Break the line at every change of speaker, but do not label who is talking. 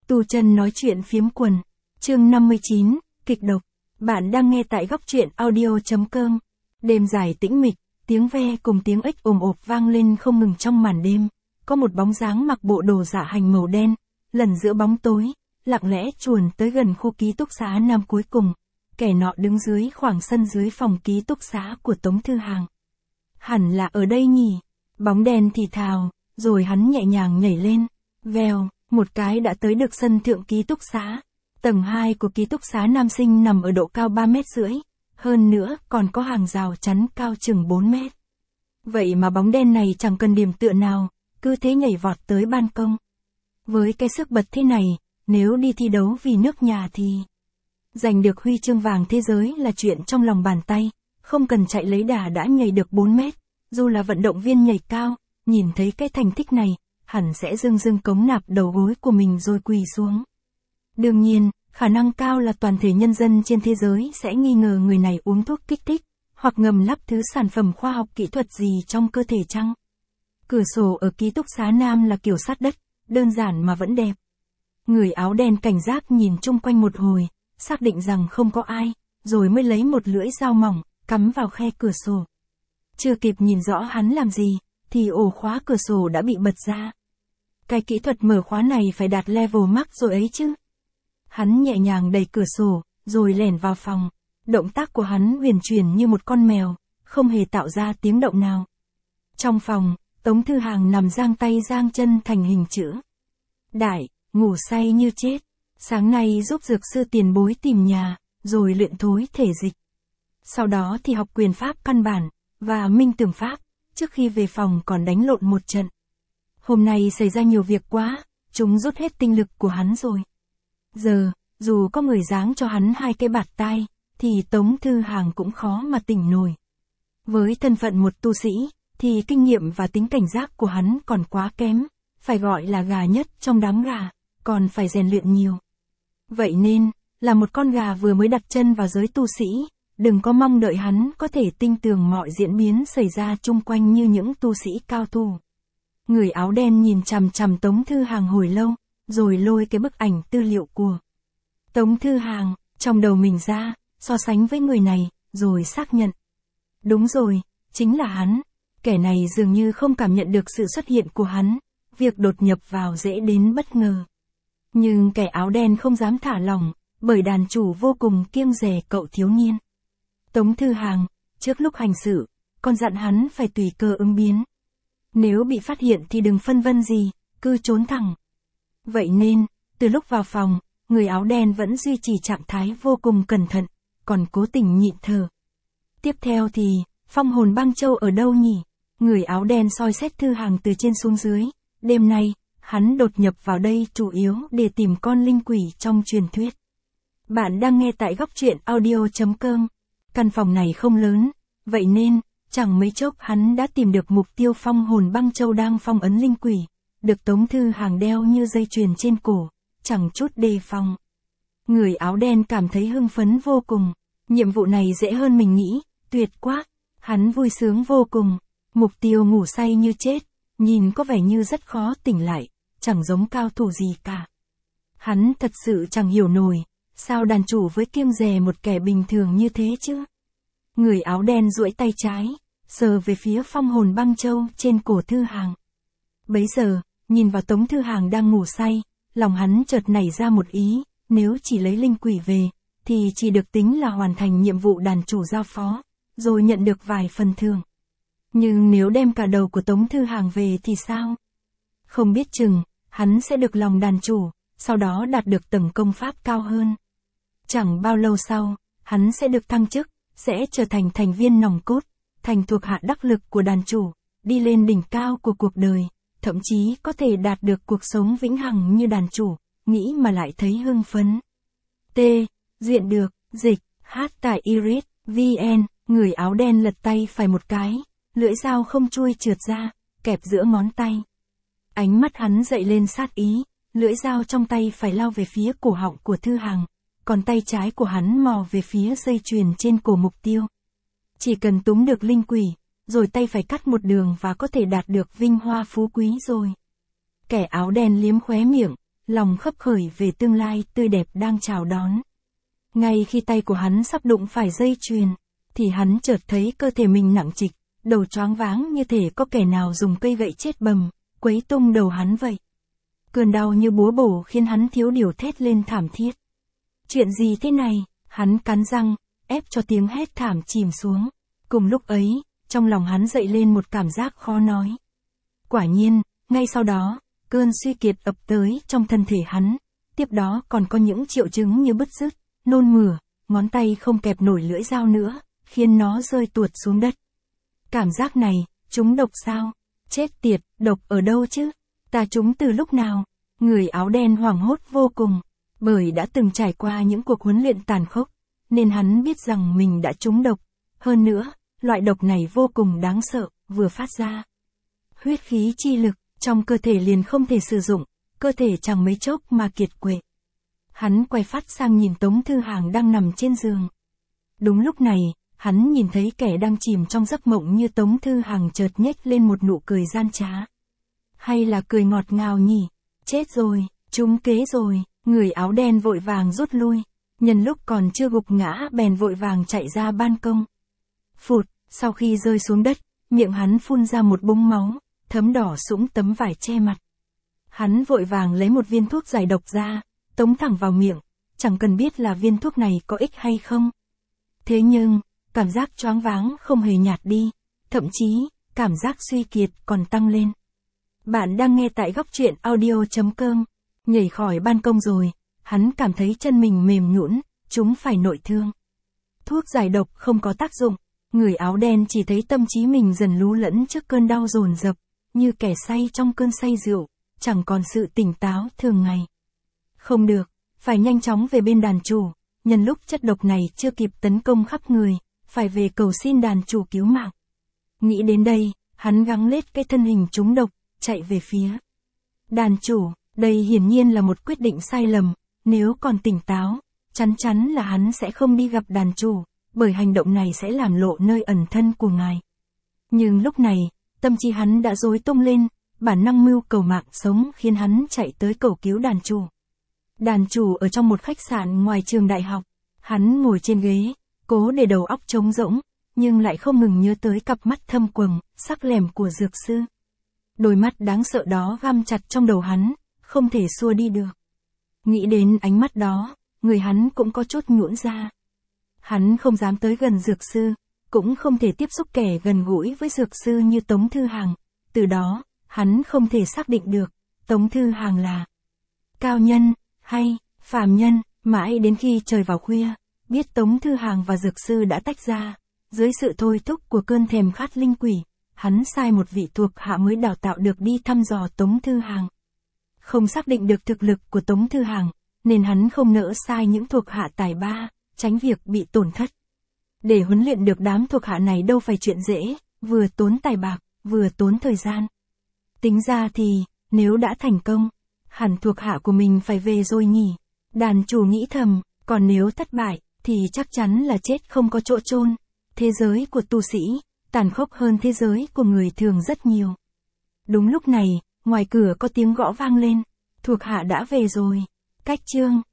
Tu Chân nói chuyện phiếm quần. Chương 59, kịch độc. Bạn đang nghe tại góc truyện audio.com. Đêm dài tĩnh mịch, tiếng ve cùng tiếng ếch ồm ộp vang lên không ngừng trong màn đêm. Có một bóng dáng mặc bộ đồ dạ hành màu đen, lần giữa bóng tối, lặng lẽ chuồn tới gần khu ký túc xá nam cuối cùng. Kẻ nọ đứng dưới khoảng sân dưới phòng ký túc xá của Tống Thư Hàng. Hẳn là ở đây nhỉ? Bóng đen thì thào, rồi hắn nhẹ nhàng nhảy lên. Vèo, một cái đã tới được sân thượng ký túc xá. Tầng 2 của ký túc xá nam sinh nằm ở độ cao 3,5 mét. Hơn nữa còn có hàng rào chắn cao chừng 4 mét. Vậy mà bóng đen này chẳng cần điểm tựa nào, cứ thế nhảy vọt tới ban công. Với cái sức bật thế này, nếu đi thi đấu vì nước nhà thì giành được huy chương vàng thế giới là chuyện trong lòng bàn tay, không cần chạy lấy đà đã nhảy được 4 mét. Dù là vận động viên nhảy cao, nhìn thấy cái thành tích này, hẳn sẽ dưng cống nạp đầu gối của mình rồi quỳ xuống. Đương nhiên, khả năng cao là toàn thể nhân dân trên thế giới sẽ nghi ngờ người này uống thuốc kích thích, hoặc ngầm lắp thứ sản phẩm khoa học kỹ thuật gì trong cơ thể chăng? Cửa sổ ở ký túc xá nam là kiểu sắt đất, đơn giản mà vẫn đẹp. Người áo đen cảnh giác nhìn chung quanh một hồi, xác định rằng không có ai, rồi mới lấy một lưỡi dao mỏng, cắm vào khe cửa sổ. Chưa kịp nhìn rõ hắn làm gì, thì ổ khóa cửa sổ đã bị bật ra. Cái kỹ thuật mở khóa này phải đạt level max rồi ấy chứ. Hắn nhẹ nhàng đẩy cửa sổ, rồi lẻn vào phòng. Động tác của hắn huyền chuyển như một con mèo, không hề tạo ra tiếng động nào. Trong phòng, Tống Thư Hàng nằm giang tay giang chân thành hình chữ đại, ngủ say như chết. Sáng nay giúp dược sư tiền bối tìm nhà, rồi luyện thối thể dịch. Sau đó thì học quyền pháp căn bản, và minh tưởng pháp, trước khi về phòng còn đánh lộn một trận. Hôm nay xảy ra nhiều việc quá, chúng rút hết tinh lực của hắn rồi. Giờ, dù có người giáng cho hắn 2 cái bạt tai, thì Tống Thư Hàng cũng khó mà tỉnh nổi. Với thân phận một tu sĩ, thì kinh nghiệm và tính cảnh giác của hắn còn quá kém, phải gọi là gà nhất trong đám gà, còn phải rèn luyện nhiều. Vậy nên, là một con gà vừa mới đặt chân vào giới tu sĩ, đừng có mong đợi hắn có thể tinh tường mọi diễn biến xảy ra chung quanh như những tu sĩ cao thủ. Người áo đen nhìn chằm chằm Tống Thư Hàng hồi lâu, rồi lôi cái bức ảnh tư liệu của Tống Thư Hàng trong đầu mình ra, so sánh với người này, rồi xác nhận. Đúng rồi, chính là hắn. Kẻ này dường như không cảm nhận được sự xuất hiện của hắn, việc đột nhập vào dễ đến bất ngờ. Nhưng kẻ áo đen không dám thả lỏng, bởi đàn chủ vô cùng kiêng dè cậu thiếu niên. Tống Thư Hàng, trước lúc hành sự, còn dặn hắn phải tùy cơ ứng biến. Nếu bị phát hiện thì đừng phân vân gì, cứ trốn thẳng. Vậy nên, từ lúc vào phòng, người áo đen vẫn duy trì trạng thái vô cùng cẩn thận, còn cố tình nhịn thở. Tiếp theo thì, phong hồn băng châu ở đâu nhỉ? Người áo đen soi xét Thư Hàng từ trên xuống dưới. Đêm nay, hắn đột nhập vào đây chủ yếu để tìm con linh quỷ trong truyền thuyết. Bạn đang nghe tại góc truyện audio.com. Căn phòng này không lớn, vậy nên, chẳng mấy chốc hắn đã tìm được mục tiêu phong hồn băng châu đang phong ấn linh quỷ, được Tống Thư Hàng đeo như dây chuyền trên cổ, chẳng chút đề phòng. Người áo đen cảm thấy hưng phấn vô cùng, nhiệm vụ này dễ hơn mình nghĩ, tuyệt quá, hắn vui sướng vô cùng, mục tiêu ngủ say như chết, nhìn có vẻ như rất khó tỉnh lại, chẳng giống cao thủ gì cả. Hắn thật sự chẳng hiểu nổi, sao đàn chủ với kiêng dè một kẻ bình thường như thế chứ? Người áo đen duỗi tay trái, sờ về phía phong hồn băng châu trên cổ Thư Hàng. Bấy giờ, nhìn vào Tống Thư Hàng đang ngủ say, lòng hắn chợt nảy ra một ý, nếu chỉ lấy linh quỷ về, thì chỉ được tính là hoàn thành nhiệm vụ đàn chủ giao phó, rồi nhận được vài phần thưởng. Nhưng nếu đem cả đầu của Tống Thư Hàng về thì sao? Không biết chừng, hắn sẽ được lòng đàn chủ, sau đó đạt được tầng công pháp cao hơn. Chẳng bao lâu sau, hắn sẽ được thăng chức, sẽ trở thành thành viên nòng cốt, thành thuộc hạ đắc lực của đàn chủ, đi lên đỉnh cao của cuộc đời, thậm chí có thể đạt được cuộc sống vĩnh hằng như đàn chủ, nghĩ mà lại thấy hưng phấn. T. Duyện được, dịch, hát tại Iris, VN, người áo đen lật tay phải một cái, lưỡi dao không chui trượt ra, kẹp giữa ngón tay. Ánh mắt hắn dậy lên sát ý, lưỡi dao trong tay phải lao về phía cổ họng của Thư Hàng, còn tay trái của hắn mò về phía dây chuyền trên cổ mục tiêu. Chỉ cần túm được linh quỷ, rồi tay phải cắt một đường và có thể đạt được vinh hoa phú quý rồi. Kẻ áo đen liếm khóe miệng, lòng khấp khởi về tương lai tươi đẹp đang chào đón. Ngay khi tay của hắn sắp đụng phải dây chuyền, thì hắn chợt thấy cơ thể mình nặng trịch, đầu choáng váng như thể có kẻ nào dùng cây gậy chết bầm, quấy tung đầu hắn vậy. Cơn đau như búa bổ khiến hắn thiếu điều thét lên thảm thiết. Chuyện gì thế này? Hắn cắn răng, ép cho tiếng hét thảm chìm xuống. Cùng lúc ấy, trong lòng hắn dậy lên một cảm giác khó nói. Quả nhiên, ngay sau đó, cơn suy kiệt ập tới trong thân thể hắn. Tiếp đó còn có những triệu chứng như bứt rứt, nôn mửa, ngón tay không kẹp nổi lưỡi dao nữa, khiến nó rơi tuột xuống đất. Cảm giác này, trúng độc sao? Chết tiệt, độc ở đâu chứ? Ta trúng từ lúc nào? Người áo đen hoảng hốt vô cùng, bởi đã từng trải qua những cuộc huấn luyện tàn khốc, nên hắn biết rằng mình đã trúng độc. Hơn nữa, loại độc này vô cùng đáng sợ, vừa phát ra. Huyết khí chi lực, trong cơ thể liền không thể sử dụng, cơ thể chẳng mấy chốc mà kiệt quệ. Hắn quay phát sang nhìn Tống Thư Hàng đang nằm trên giường. Đúng lúc này, hắn nhìn thấy kẻ đang chìm trong giấc mộng như Tống Thư Hàng chợt nhếch lên một nụ cười gian trá. Hay là cười ngọt ngào nhỉ? Chết rồi, trúng kế rồi, người áo đen vội vàng rút lui. Nhân lúc còn chưa gục ngã bèn vội vàng chạy ra ban công. Phụt, sau khi rơi xuống đất, miệng hắn phun ra một búng máu, thấm đỏ sũng tấm vải che mặt. Hắn vội vàng lấy một viên thuốc giải độc ra, tống thẳng vào miệng, chẳng cần biết là viên thuốc này có ích hay không. Thế nhưng, cảm giác choáng váng không hề nhạt đi, thậm chí, cảm giác suy kiệt còn tăng lên. Bạn đang nghe tại góc truyện audio.com. Nhảy khỏi ban công rồi, hắn cảm thấy chân mình mềm nhũn, chúng phải nội thương. Thuốc giải độc không có tác dụng, người áo đen chỉ thấy tâm trí mình dần lú lẫn trước cơn đau dồn dập, như kẻ say trong cơn say rượu, chẳng còn sự tỉnh táo thường ngày. Không được, phải nhanh chóng về bên đàn chủ, nhân lúc chất độc này chưa kịp tấn công khắp người, phải về cầu xin đàn chủ cứu mạng. Nghĩ đến đây, hắn gắng lết cái thân hình trúng độc, chạy về phía đàn chủ. Đây hiển nhiên là một quyết định sai lầm, nếu còn tỉnh táo, chắn chắn là hắn sẽ không đi gặp đàn chủ, bởi hành động này sẽ làm lộ nơi ẩn thân của ngài. Nhưng lúc này, tâm trí hắn đã rối tung lên, bản năng mưu cầu mạng sống khiến hắn chạy tới cầu cứu đàn chủ. Đàn chủ ở trong một khách sạn ngoài trường đại học, hắn ngồi trên ghế, cố để đầu óc trống rỗng, nhưng lại không ngừng nhớ tới cặp mắt thâm quầng, sắc lẻm của dược sư. Đôi mắt đáng sợ đó găm chặt trong đầu hắn, không thể xua đi được. Nghĩ đến ánh mắt đó, người hắn cũng có chút nhũn ra. Hắn không dám tới gần dược sư, cũng không thể tiếp xúc kẻ gần gũi với dược sư như Tống Thư Hàng. Từ đó, hắn không thể xác định được, Tống Thư Hàng là cao nhân, hay phàm nhân, mãi đến khi trời vào khuya, biết Tống Thư Hàng và dược sư đã tách ra. Dưới sự thôi thúc của cơn thèm khát linh quỷ, hắn sai một vị thuộc hạ mới đào tạo được đi thăm dò Tống Thư Hàng. Không xác định được thực lực của Tống Thư Hàng, nên hắn không nỡ sai những thuộc hạ tài ba, tránh việc bị tổn thất. Để huấn luyện được đám thuộc hạ này đâu phải chuyện dễ, vừa tốn tài bạc, vừa tốn thời gian. Tính ra thì, nếu đã thành công, hẳn thuộc hạ của mình phải về rồi nhỉ. Đàn chủ nghĩ thầm, còn nếu thất bại, thì chắc chắn là chết không có chỗ chôn. Thế giới của tu sĩ, tàn khốc hơn thế giới của người thường rất nhiều. Đúng lúc này, ngoài cửa có tiếng gõ vang lên, thuộc hạ đã về rồi. Cách chương